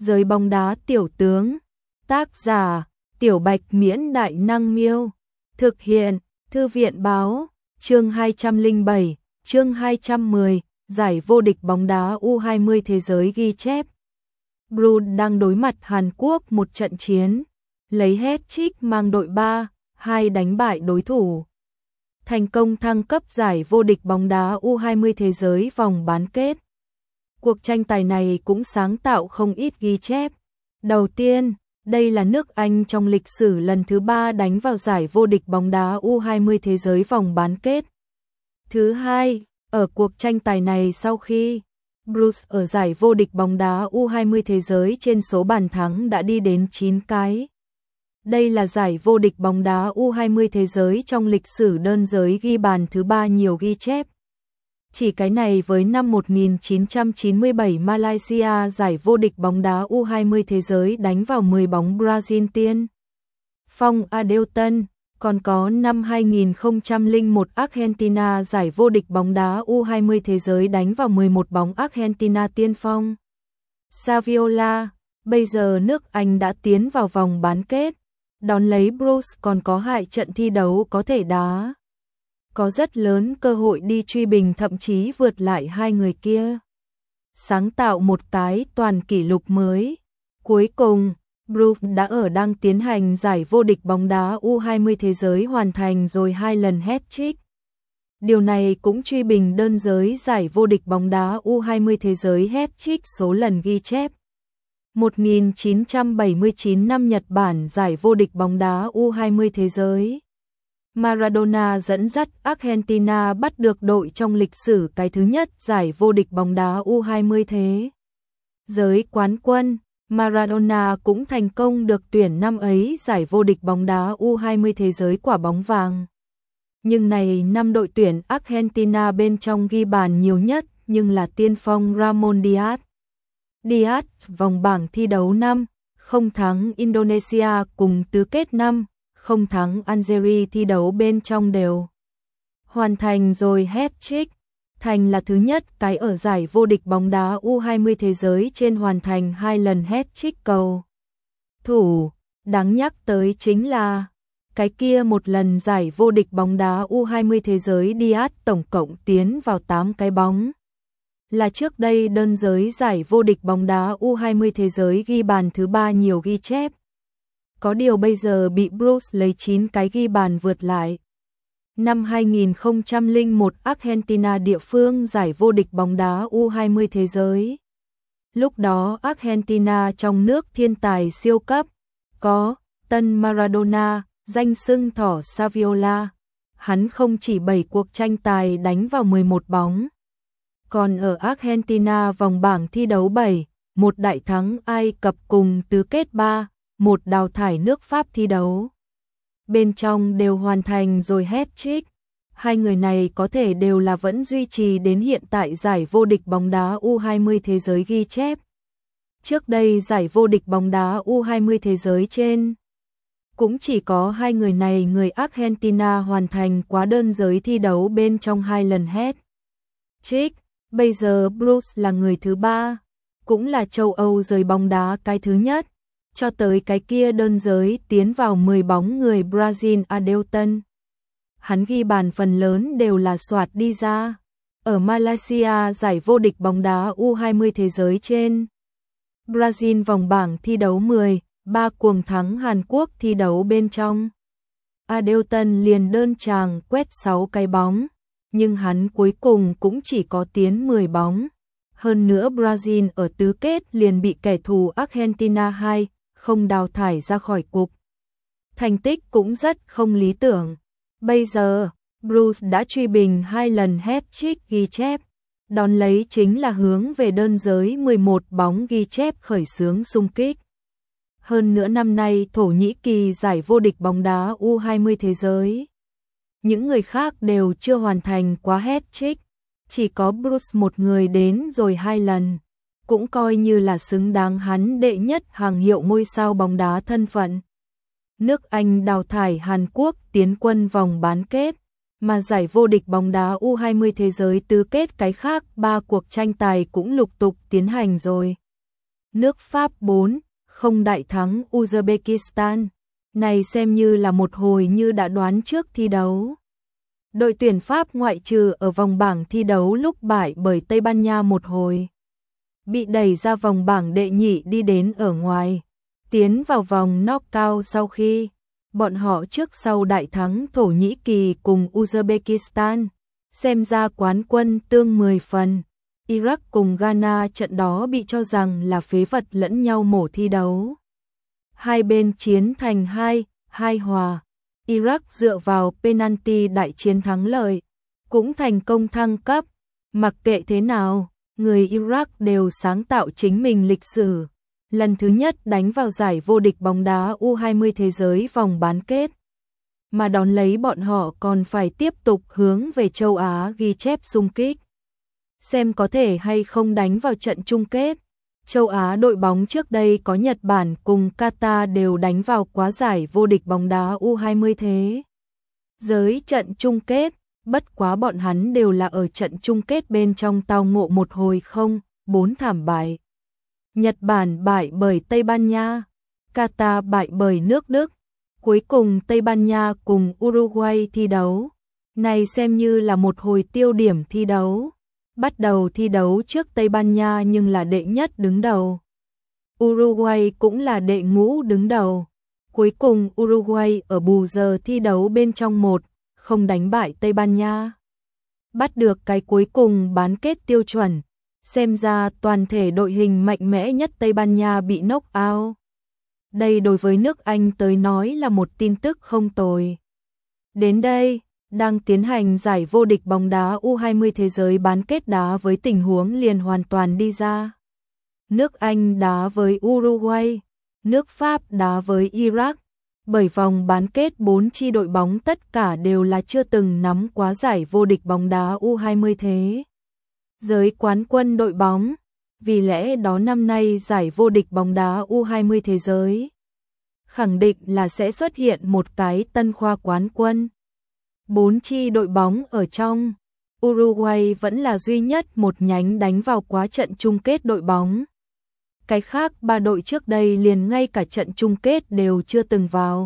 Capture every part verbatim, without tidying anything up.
Giới bóng đá tiểu tướng. Tác giả: Tiểu Bạch Miễn Đại Năng Miêu. Thực hiện: Thư viện Báo. Chương hai trăm lẻ bảy, chương hai trăm mười, giải vô địch bóng đá U hai mươi thế giới ghi chép. Bruce đang đối mặt Hàn Quốc một trận chiến, lấy hat-trick mang đội ba hai đánh bại đối thủ, thành công thăng cấp giải vô địch bóng đá U hai mươi thế giới vòng bán kết. Cuộc tranh tài này cũng sáng tạo không ít ghi chép. Đầu tiên, đây là nước Anh trong lịch sử lần thứ ba đánh vào giải vô địch bóng đá U hai mươi thế giới vòng bán kết. Thứ hai, ở cuộc tranh tài này sau khi Bruce ở giải vô địch bóng đá U hai mươi thế giới trên số bàn thắng đã đi đến chín cái. Đây là giải vô địch bóng đá U hai mươi thế giới trong lịch sử đơn giới ghi bàn thứ ba nhiều ghi chép. Chỉ cái này với năm một nghìn chín trăm chín mươi bảy Malaysia giải vô địch bóng đá U hai mươi thế giới đánh vào mười bóng Brazil tiên phong Adelton, còn có năm hai nghìn không trăm lẻ một Argentina giải vô địch bóng đá U hai mươi thế giới đánh vào mười một bóng Argentina tiên phong Saviola. Bây giờ nước Anh đã tiến vào vòng bán kết, đón lấy Bruce còn có hai trận thi đấu có thể đá, có rất lớn cơ hội đi truy bình, thậm chí vượt lại hai người kia, sáng tạo một cái toàn kỷ lục mới. Cuối cùng, Bruce đã ở đang tiến hành giải vô địch bóng đá U hai mươi thế giới hoàn thành rồi hai lần hat-trick. Điều này cũng truy bình đơn giới giải vô địch bóng đá U hai mươi thế giới hat-trick số lần ghi chép. một nghìn chín trăm bảy mươi chín năm Nhật Bản giải vô địch bóng đá U hai mươi thế giới, Maradona dẫn dắt Argentina bắt được đội trong lịch sử cái thứ nhất giải vô địch bóng đá U hai mươi thế giới quán quân. Maradona cũng thành công được tuyển năm ấy giải vô địch bóng đá U hai mươi thế giới quả bóng vàng. Nhưng này năm đội tuyển Argentina bên trong ghi bàn nhiều nhất nhưng là tiên phong Ramon Diaz. Diaz vòng bảng thi đấu năm không thắng Indonesia cùng tứ kết năm không thắng Algeria thi đấu bên trong đều hoàn thành rồi hat-trick, thành là thứ nhất cái ở giải vô địch bóng đá U hai mươi thế giới trên hoàn thành hai lần hat-trick cầu thủ. Đáng nhắc tới chính là cái kia một lần giải vô địch bóng đá U hai mươi thế giới Diaz tổng cộng tiến vào tám cái bóng, là trước đây đơn giới giải vô địch bóng đá U hai mươi thế giới ghi bàn thứ ba nhiều ghi chép. Có điều bây giờ bị Bruce lấy chín cái ghi bàn vượt lại. Năm hai nghìn không trăm lẻ một Argentina địa phương giải vô địch bóng đá U hai mươi thế giới. Lúc đó Argentina trong nước thiên tài siêu cấp, có tân Maradona, danh xưng thỏ Saviola. Hắn không chỉ bảy cuộc tranh tài đánh vào mười một bóng, còn ở Argentina vòng bảng thi đấu bảy, một đại thắng Ai Cập cùng tứ kết ba, một đào thải nước Pháp thi đấu bên trong đều hoàn thành rồi hat-trick. Hai người này có thể đều là vẫn duy trì đến hiện tại giải vô địch bóng đá U hai mươi thế giới ghi chép. Trước đây giải vô địch bóng đá U hai mươi thế giới trên cũng chỉ có hai người này, người Argentina hoàn thành quá đơn giới thi đấu bên trong hai lần hat-trick. Bây giờ Bruce là người thứ ba, cũng là châu Âu giới bóng đá cái thứ nhất, cho tới cái kia đơn giới tiến vào mười bóng người Brazil Adelton. Hắn ghi bàn phần lớn đều là soạt đi ra. Ở Malaysia giải vô địch bóng đá U hai mươi thế giới trên, Brazil vòng bảng thi đấu mười ba cuồng thắng Hàn Quốc thi đấu bên trong. Adelton liền đơn tràng quét sáu cái bóng, nhưng hắn cuối cùng cũng chỉ có tiến mười bóng. Hơn nữa Brazil ở tứ kết liền bị kẻ thù Argentina hai không đào thải ra khỏi cục. Thành tích cũng rất không lý tưởng. Bây giờ, Bruce đã truy bình hai lần hat-trick ghi chép, đón lấy chính là hướng về đơn giới mười một bóng ghi chép khởi xướng xung kích. Hơn nữa năm nay Thổ Nhĩ Kỳ giải vô địch bóng đá U hai mươi thế giới, những người khác đều chưa hoàn thành quá hat-trick, chỉ có Bruce một người đến rồi hai lần, cũng coi như là xứng đáng hắn đệ nhất hàng hiệu ngôi sao bóng đá thân phận. Nước Anh đào thải Hàn Quốc tiến quân vòng bán kết, mà giải vô địch bóng đá U hai mươi thế giới tứ kết cái khác ba cuộc tranh tài cũng lục tục tiến hành rồi. nước Pháp bốn không đại thắng Uzbekistan. Này xem như là một hồi như đã đoán trước thi đấu. Đội tuyển Pháp ngoại trừ ở vòng bảng thi đấu lúc bại bởi Tây Ban Nha một hồi, bị đẩy ra vòng bảng đệ nhị đi đến ở ngoài, tiến vào vòng knockout sau khi bọn họ trước sau đại thắng Thổ Nhĩ Kỳ cùng Uzbekistan, xem ra quán quân tương mười phần. Iraq cùng Ghana trận đó bị cho rằng là phế vật lẫn nhau mổ thi đấu. Hai bên chiến thành hai hai hòa. Iraq dựa vào penalty đại chiến thắng lợi, cũng thành công thăng cấp. Mặc kệ thế nào, người Iraq đều sáng tạo chính mình lịch sử. Lần thứ nhất đánh vào giải vô địch bóng đá U hai mươi thế giới vòng bán kết. Mà đón lấy bọn họ còn phải tiếp tục hướng về châu Á ghi chép xung kích. Xem có thể hay không đánh vào trận chung kết. Châu Á đội bóng trước đây có Nhật Bản cùng Qatar đều đánh vào quá giải vô địch bóng đá U hai mươi thế giới trận chung kết, bất quá bọn hắn đều là ở trận chung kết bên trong tao ngộ một hồi không, bốn thảm bại. Nhật Bản bại bởi Tây Ban Nha, Qatar bại bởi nước Đức, cuối cùng Tây Ban Nha cùng Uruguay thi đấu. Này xem như là một hồi tiêu điểm thi đấu. Bắt đầu thi đấu trước Tây Ban Nha nhưng là đệ nhất đứng đầu. Uruguay cũng là đệ ngũ đứng đầu. Cuối cùng Uruguay ở bù giờ thi đấu bên trong một không đánh bại Tây Ban Nha. Bắt được cái cuối cùng bán kết tiêu chuẩn. Xem ra toàn thể đội hình mạnh mẽ nhất Tây Ban Nha bị knock out. Đây đối với nước Anh tới nói là một tin tức không tồi. Đến đây, đang tiến hành giải vô địch bóng đá U hai mươi thế giới bán kết đá với tình huống liền hoàn toàn đi ra. Nước Anh đá với Uruguay, nước Pháp đá với Iraq. Bởi vòng bán kết bốn chi đội bóng tất cả đều là chưa từng nắm quá giải vô địch bóng đá U hai mươi thế giới quán quân đội bóng. Vì lẽ đó năm nay giải vô địch bóng đá U hai mươi thế giới khẳng định là sẽ xuất hiện một cái tân khoa quán quân. Bốn chi đội bóng ở trong, Uruguay vẫn là duy nhất một nhánh đánh vào quá trận chung kết đội bóng. Cái khác ba đội trước đây liền ngay cả trận chung kết đều chưa từng vào.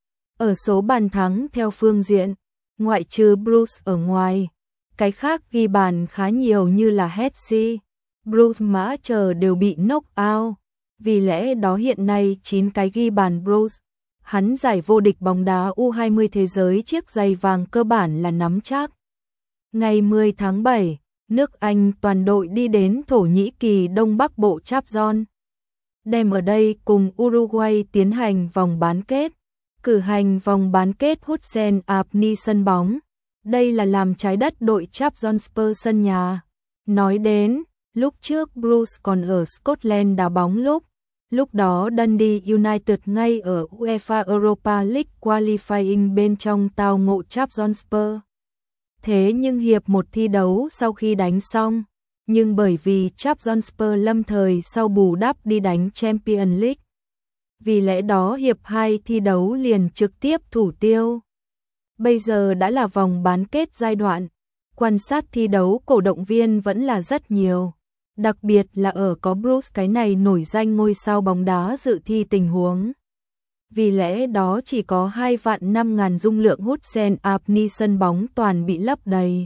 Ở số bàn thắng theo phương diện, ngoại trừ Bruce ở ngoài, cái khác ghi bàn khá nhiều như là Hetzi, Bruce Mã chờ đều bị knock out. Vì lẽ đó hiện nay chín cái ghi bàn Bruce, hắn giải vô địch bóng đá U hai mươi thế giới chiếc giày vàng cơ bản là nắm chắc. Ngày mười tháng bảy, nước Anh toàn đội đi đến Thổ Nhĩ Kỳ Đông Bắc Bộ Chapzon. Đem ở đây cùng Uruguay tiến hành vòng bán kết, cử hành vòng bán kết Hussein Abni sân bóng. Đây là làm trái đất đội Trabzonspor sân nhà. Nói đến, lúc trước Bruce còn ở Scotland đá bóng lúc, lúc đó Dundee United ngay ở UEFA Europa League Qualifying bên trong tao ngộ Trabzonspor. Thế nhưng hiệp một thi đấu sau khi đánh xong, nhưng bởi vì Trabzonspor lâm thời sau bù đắp đi đánh Champions League. Vì lẽ đó hiệp hai thi đấu liền trực tiếp thủ tiêu. Bây giờ đã là vòng bán kết giai đoạn, quan sát thi đấu cổ động viên vẫn là rất nhiều. Đặc biệt là ở có Bruce cái này nổi danh ngôi sao bóng đá dự thi tình huống. Vì lẽ đó chỉ có hai vạn năm ngàn dung lượng Hussein Abni sân bóng toàn bị lấp đầy.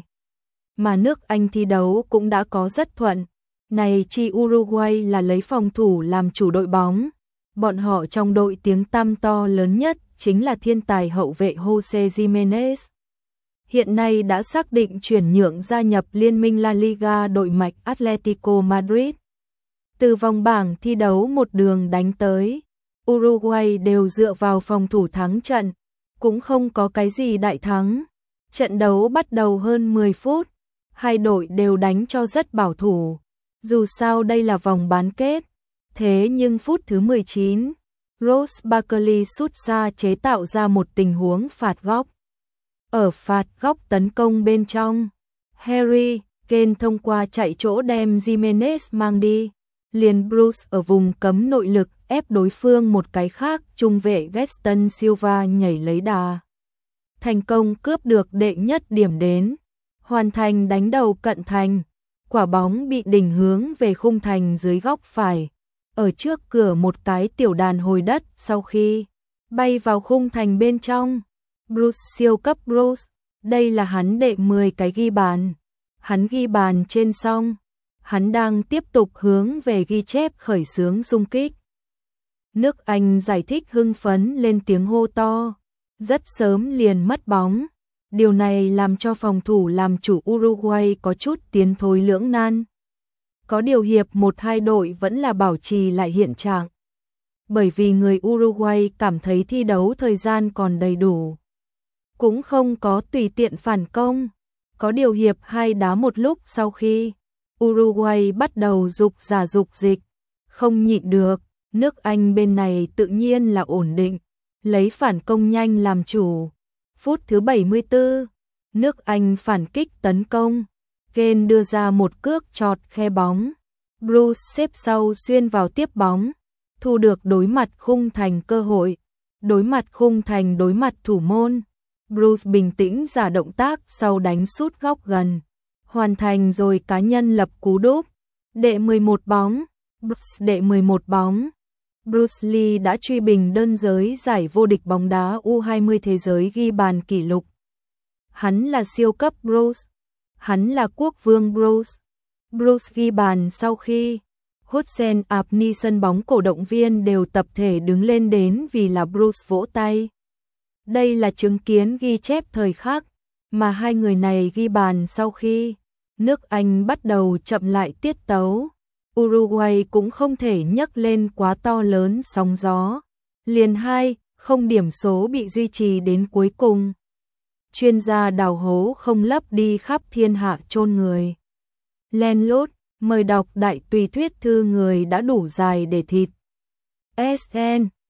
Mà nước Anh thi đấu cũng đã có rất thuận. Này chi Uruguay là lấy phòng thủ làm chủ đội bóng. Bọn họ trong đội tiếng tăm to lớn nhất chính là thiên tài hậu vệ Jose Gimenez. Hiện nay đã xác định chuyển nhượng gia nhập Liên minh La Liga đội mạch Atletico Madrid. Từ vòng bảng thi đấu một đường đánh tới, Uruguay đều dựa vào phòng thủ thắng trận, cũng không có cái gì đại thắng. Trận đấu bắt đầu hơn mười phút, hai đội đều đánh cho rất bảo thủ. Dù sao đây là vòng bán kết, thế nhưng phút thứ mười chín, Ross Barkley sút xa chế tạo ra một tình huống phạt góc. Ở phạt góc tấn công bên trong, Harry Kane thông qua chạy chỗ đem Gimenez mang đi, liền Bruce ở vùng cấm nội lực ép đối phương một cái khác, trung vệ Gaston Silva nhảy lấy đà. Thành công cướp được đệ nhất điểm đến, hoàn thành đánh đầu cận thành, quả bóng bị đỉnh hướng về khung thành dưới góc phải. ở trước cửa một cái tiểu đàn hồi đất sau khi bay vào khung thành bên trong. Bruce siêu cấp Bruce, đây là hắn đệ mười cái ghi bàn. Hắn ghi bàn trên xong, hắn đang tiếp tục hướng về ghi chép khởi xướng xung kích. Nước Anh giải thích hưng phấn lên tiếng hô to, rất sớm liền mất bóng. Điều này làm cho phòng thủ làm chủ Uruguay có chút tiến thối lưỡng nan. Có điều hiệp một hai đội vẫn là bảo trì lại hiện trạng. Bởi vì người Uruguay cảm thấy thi đấu thời gian còn đầy đủ. Cũng không có tùy tiện phản công. Có điều hiệp hai đá một lúc sau khi Uruguay bắt đầu dục giả dục dịch. Không nhịn được, nước Anh bên này tự nhiên là ổn định. Lấy phản công nhanh làm chủ. Phút thứ bảy mươi tư, nước Anh phản kích tấn công. Kane đưa ra một cước chọt khe bóng. Bruce xếp sau xuyên vào tiếp bóng. Thu được đối mặt khung thành cơ hội. Đối mặt khung thành đối mặt thủ môn. Bruce bình tĩnh giả động tác sau đánh sút góc gần. Hoàn thành rồi cá nhân lập cú đúp. Đệ mười một bóng. Bruce đệ mười một bóng. Bruce Lee đã truy bình đơn giới giải vô địch bóng đá U hai mươi thế giới ghi bàn kỷ lục. Hắn là siêu cấp Bruce. Hắn là quốc vương Bruce. Bruce ghi bàn sau khi Hudson Apni sân bóng cổ động viên đều tập thể đứng lên đến vì là Bruce vỗ tay. Đây là chứng kiến ghi chép thời khắc mà hai người này ghi bàn sau khi nước Anh bắt đầu chậm lại tiết tấu. Uruguay cũng không thể nhấc lên quá to lớn sóng gió. Liền hai, không điểm số bị duy trì đến cuối cùng. Chuyên gia đào hố không lấp đi khắp thiên hạ chôn người. Len lút, mời đọc đại tùy thuyết thư người đã đủ dài để thịt. ét en